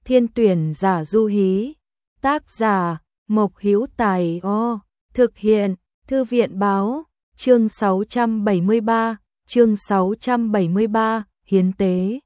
Thiên tuyển giả du hí. Tác giả Mộc Hữu Tài. Thực hiện Thư viện báo. Chương 673, hiến tế.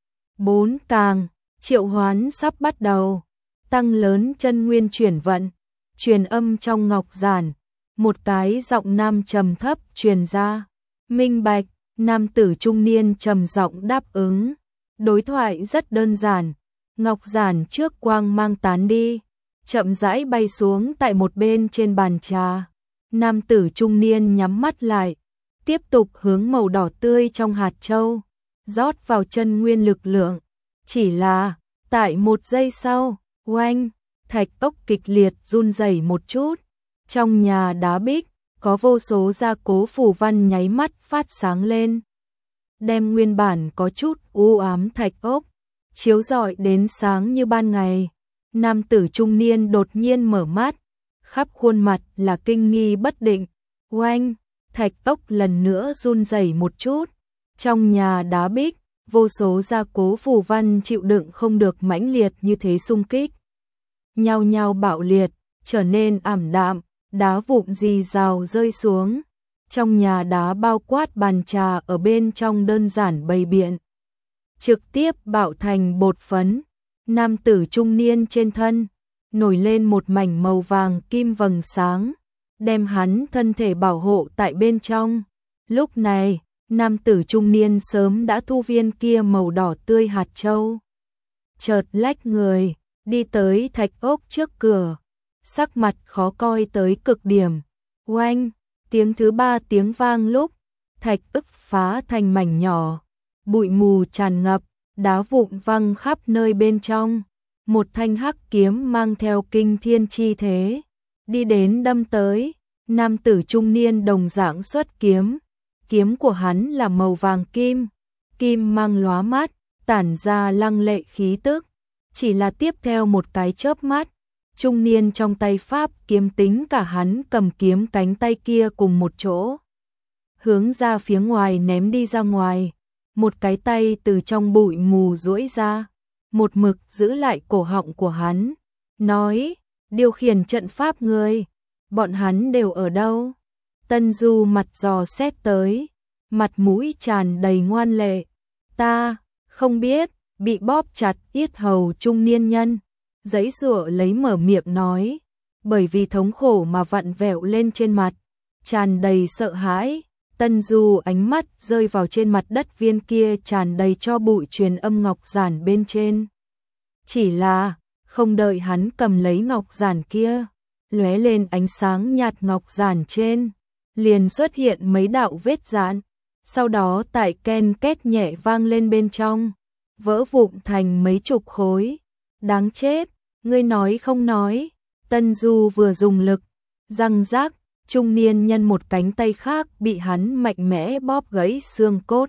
4 càng, triệu hoán sắp bắt đầu. Tăng lớn chân nguyên chuyển vận, truyền âm trong ngọc giản, một cái giọng nam trầm thấp truyền ra. Minh bạch, nam tử trung niên trầm giọng đáp ứng. Đối thoại rất đơn giản, ngọc giản trước quang mang tán đi, chậm rãi bay xuống tại một bên trên bàn trà. Nam tử trung niên nhắm mắt lại, tiếp tục hướng màu đỏ tươi trong hạt châu, rót vào chân nguyên lực lượng. Chỉ là, tại một giây sau, oanh, thạch ốc kịch liệt run rẩy một chút. Trong nhà đá bích, có vô số gia cố phù văn nháy mắt phát sáng lên, đem nguyên bản có chút u ám thạch ốc chiếu rọi đến sáng như ban ngày. Nam tử trung niên đột nhiên mở mắt, khắp khuôn mặt là kinh nghi bất định. Oanh, thạch ốc lần nữa run rẩy một chút. Trong nhà đá bích, vô số gia cố phù văn chịu đựng không được mãnh liệt như thế xung kích, nhao nhao bạo liệt, trở nên ảm đạm, đá vụn rì rào rơi xuống. Trong nhà đá bao quát bàn trà ở bên trong đơn giản bày biện, trực tiếp bạo thành bột phấn. Nam tử trung niên trên thân nổi lên một mảnh màu vàng kim vầng sáng, đem hắn thân thể bảo hộ tại bên trong. Lúc này, nam tử trung niên sớm đã thu viên kia màu đỏ tươi hạt châu, chợt lách người đi tới thạch ốc trước cửa, sắc mặt khó coi tới cực điểm. Oanh, tiếng thứ 3 tiếng vang lúc thạch ức phá thành mảnh nhỏ, bụi mù tràn ngập, đá vụn văng khắp nơi bên trong. Một thanh hắc kiếm mang theo kinh thiên chi thế, đi đến đâm tới. Nam tử trung niên đồng dạng xuất kiếm, kiếm của hắn là màu vàng kim, kim mang lóa mắt, tản ra lăng lệ khí tức. Chỉ là tiếp theo một cái chớp mắt, trung niên trong tay pháp kiếm tính cả hắn cầm kiếm cánh tay kia cùng một chỗ, hướng ra phía ngoài ném đi ra ngoài. Một cái tay từ trong bụi mù duỗi ra, một mực giữ lại cổ họng của hắn, nói: điều khiển trận pháp người, bọn hắn đều ở đâu? Tân Du mặt dò xét tới, mặt mũi tràn đầy ngoan lệ. Ta không biết. Bị bóp chặt yết hầu trung niên nhân giãy giụa lấy mở miệng nói, bởi vì thống khổ mà vặn vẹo lên trên mặt, tràn đầy sợ hãi. Tân Du ánh mắt rơi vào trên mặt đất viên kia tràn đầy cho bụi truyền âm ngọc giản bên trên. Chỉ là, không đợi hắn cầm lấy ngọc giản kia, lóe lên ánh sáng nhạt, ngọc giản trên liền xuất hiện mấy đạo vết rạn, sau đó tại ken két nhẹ vang lên bên trong, vỡ vụn thành mấy chục khối. Đáng chết, ngươi nói không nói. Tân Du vừa dùng lực, răng rác, trung niên nhân một cánh tay khác bị hắn mạnh mẽ bóp gãy xương cốt.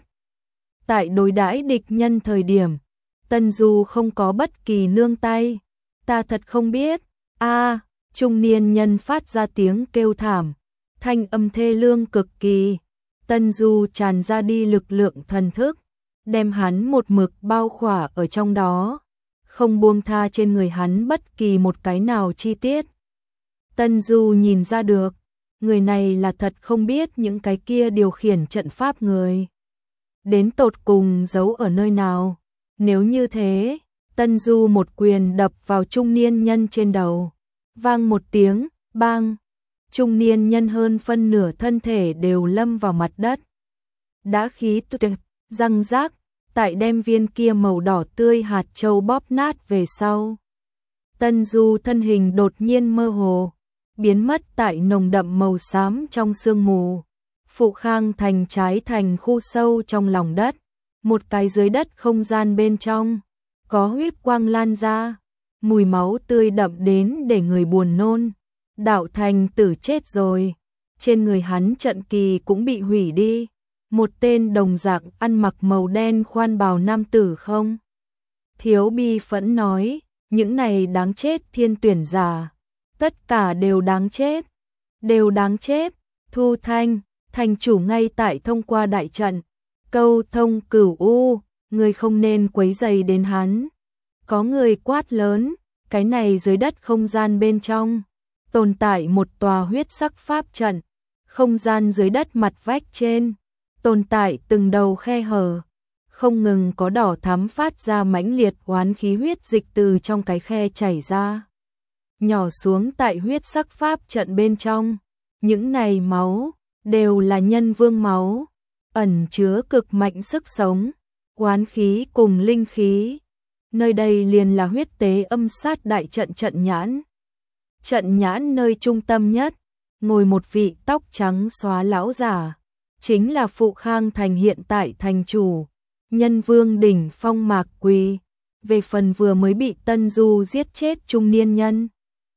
Tại đối đãi địch nhân thời điểm, Tân Du không có bất kỳ nương tay. Ta thật không biết. Trung niên nhân phát ra tiếng kêu thảm, thanh âm thê lương cực kỳ. Tân Du tràn ra đi lực lượng thần thức, đem hắn một mực bao khỏa ở trong đó, không buông tha trên người hắn bất kỳ một cái nào chi tiết. Tân Du nhìn ra được, người này là thật không biết những cái kia điều khiển trận pháp người đến tột cùng giấu ở nơi nào. Nếu như thế, Tân Du một quyền đập vào trung niên nhân trên đầu, vang một tiếng, bang, trung niên nhân hơn phân nửa thân thể đều lâm vào mặt đất. Đã khí tuyệt, răng rác, tại đem viên kia màu đỏ tươi hạt châu bóp nát về sau. Tân Du thân hình đột nhiên mơ hồ, biến mất tại nồng đậm màu xám trong sương mù. Phụ Khang thành trái thành khu sâu trong lòng đất, một cái dưới đất không gian bên trong, có huyết quang lan ra, mùi máu tươi đậm đến để người buồn nôn. Đạo Thành tử chết rồi, trên người hắn trận kỳ cũng bị hủy đi. Một tên đồng dạng ăn mặc màu đen khoan bào nam tử không thiếu bi phẫn nói, những này đáng chết thiên tuyển giả, tất cả đều đáng chết, đều đáng chết. Thu Thanh, thành chủ ngay tại thông qua đại trận, câu thông Cửu U, người không nên quấy rầy đến hắn. Có người quát lớn, cái này dưới đất không gian bên trong tồn tại một tòa huyết sắc pháp trận, không gian dưới đất mặt vách trên tồn tại từng đầu khe hở, không ngừng có đỏ thắm phát ra mãnh liệt oán khí huyết dịch từ trong cái khe chảy ra, nhỏ xuống tại huyết sắc pháp trận bên trong. Những này máu đều là nhân vương máu, ẩn chứa cực mạnh sức sống, oán khí cùng linh khí. Nơi đây liền là huyết tế âm sát đại trận trận nhãn. Trận nhãn nơi trung tâm nhất, ngồi một vị tóc trắng xóa lão giả, chính là Phụ Khang Thành hiện tại thành chủ, nhân vương đỉnh phong Mạc Quỳ. Về phần vừa mới bị Tân Du giết chết trung niên nhân,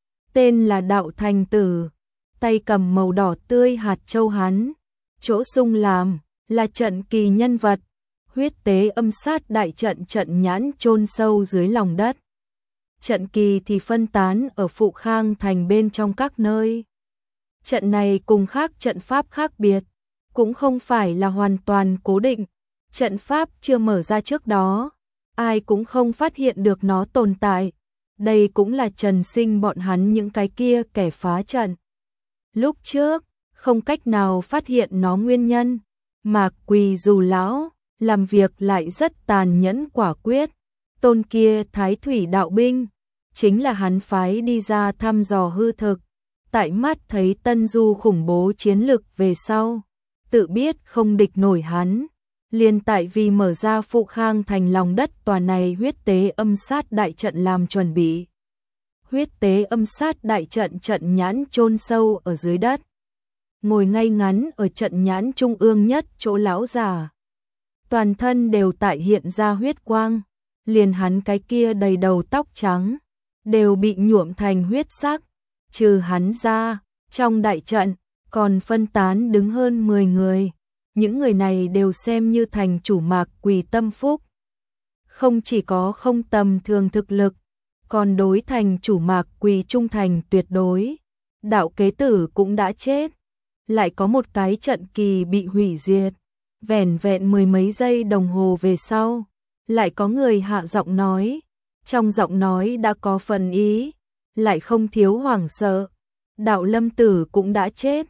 tên là Đạo Thành Tử, tay cầm màu đỏ tươi hạt châu hắn, chỗ sung làm là trận kỳ nhân vật. Huyết tế âm sát đại trận trận nhãn chôn sâu dưới lòng đất. Trận kỳ thì phân tán ở Phụ Khang Thành bên trong các nơi. Trận này cùng khác trận pháp khác biệt, cũng không phải là hoàn toàn cố định. Trận pháp chưa mở ra trước đó, ai cũng không phát hiện được nó tồn tại. Đây cũng là Trần Sinh bọn hắn những cái kia kẻ phá trận lúc trước không cách nào phát hiện nó nguyên nhân. Mạc Quỳ dù lão làm việc lại rất tàn nhẫn quả quyết. Tôn kia Thái Thủy đạo binh chính là hắn phái đi ra thăm dò hư thực. Tại mắt thấy Tân Du khủng bố chiến lực về sau, tự biết không địch nổi hắn, liền tại vì mở ra Phụ Khang Thành lòng đất tòa này huyết tế âm sát đại trận làm chuẩn bị. Huyết tế âm sát đại trận trận nhãn chôn sâu ở dưới đất, ngồi ngay ngắn ở trận nhãn trung ương nhất chỗ lão già. Toàn thân đều tại hiện ra huyết quang, liền hắn cái kia đầy đầu tóc trắng đều bị nhuộm thành huyết sắc. Trừ hắn ra, trong đại trận còn phân tán đứng hơn 10 người. Những người này đều xem như thành chủ Mạc Quỳ tâm phúc. Không chỉ có không tầm thường thực lực, còn đối thành chủ Mạc Quỳ trung thành tuyệt đối. Đạo kế tử cũng đã chết, lại có một cái trận kỳ bị hủy diệt. Vẻn vẹn mười mấy giây đồng hồ về sau, lại có người hạ giọng nói, trong giọng nói đã có phần ý, lại không thiếu hoảng sợ. Đạo Lâm Tử cũng đã chết.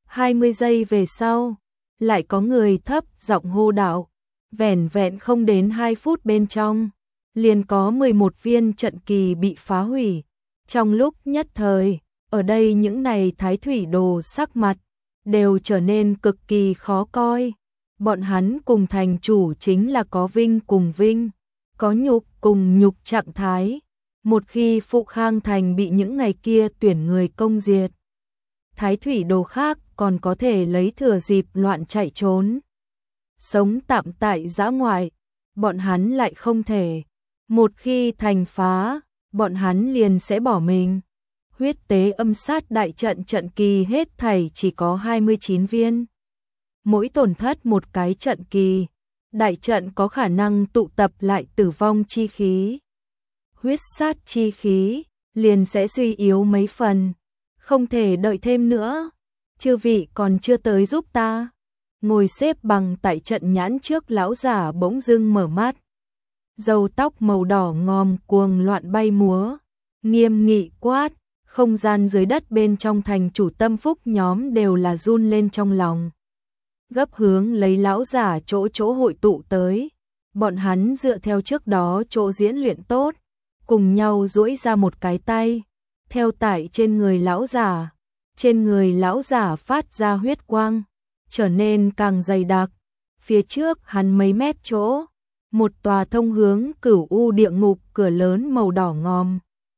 20 giây về sau, lại có người thấp giọng hô đạo. Vẻn vẹn không đến 2 phút bên trong, liền có 11 viên trận kỳ bị phá hủy. Trong lúc nhất thời, ở đây những này thái thủy đồ sắc mặt đều trở nên cực kỳ khó coi. Bọn hắn cùng thành chủ chính là có vinh cùng vinh, có nhục cùng nhục trạng thái. Một khi Phụ Khang Thành bị những ngày kia tuyển người công diệt, thái thủy đồ khác còn có thể lấy thừa dịp loạn chạy trốn, sống tạm tại dã ngoại. Bọn hắn lại không thể. Một khi thành phá, bọn hắn liền sẽ bỏ mình. Huyết tế âm sát đại trận trận kỳ hết thảy chỉ có 29 viên. Mỗi tổn thất một cái trận kỳ, đại trận có khả năng tụ tập lại tử vong chi khí. Huyết sát chi khí liền sẽ suy yếu mấy phần. Không thể đợi thêm nữa. Chư vị còn chưa tới giúp ta. Ngồi xếp bằng tại trận nhãn trước lão giả bỗng dưng mở mắt. Râu tóc màu đỏ ngòm cuồng loạn bay múa, nghiêm nghị quát. Không gian dưới đất bên trong thành chủ tâm phúc nhóm đều là run lên trong lòng. Gấp hướng lấy lão giả chỗ chỗ hội tụ tới. Bọn hắn dựa theo trước đó chỗ diễn luyện tốt, cùng nhau duỗi ra một cái tay, theo tải trên người lão giả. Trên người lão giả phát ra huyết quang, trở nên càng dày đặc. Phía trước hắn mấy mét chỗ, một tòa thông hướng Cửu U địa ngục cửa lớn màu đỏ ngòm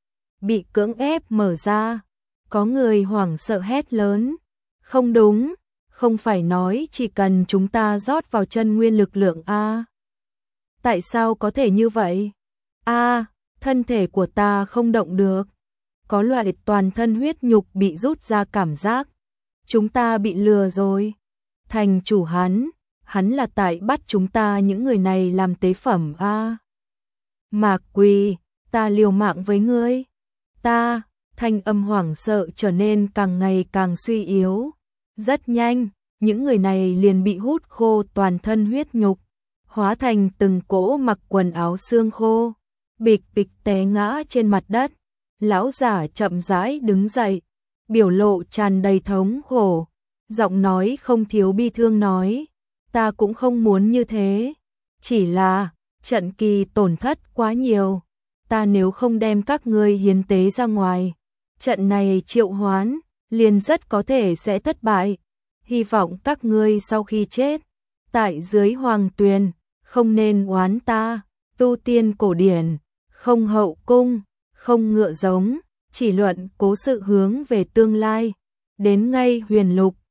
bị cưỡng ép mở ra. Có người hoảng sợ hét lớn, không đúng, không phải nói chỉ cần chúng ta rót vào chân nguyên lực lượng a? Tại sao có thể như vậy? A, thân thể của ta không động được. Có loại toàn thân huyết nhục bị rút ra cảm giác. Chúng ta bị lừa rồi. Thành chủ hắn là tại bắt chúng ta những người này làm tế phẩm a. Mạc Quỳ, ta liều mạng với ngươi. Ta, thanh âm hoảng sợ trở nên càng ngày càng suy yếu. Rất nhanh, những người này liền bị hút khô toàn thân huyết nhục, hóa thành từng cỗ mặc quần áo xương khô. bịch bịch té ngã trên mặt đất. Lão giả chậm rãi đứng dậy, biểu lộ tràn đầy thống khổ, giọng nói không thiếu bi thương nói, ta cũng không muốn như thế, chỉ là trận kỳ tổn thất quá nhiều, ta nếu không đem các ngươi hiến tế ra ngoài, trận này triệu hoán liền rất có thể sẽ thất bại, hy vọng các ngươi sau khi chết, tại dưới hoàng tuyền, không nên oán ta, tu tiên cổ điển, không hậu cung, không ngựa giống, chỉ luận cố sự hướng về tương lai, đến ngay huyền lục,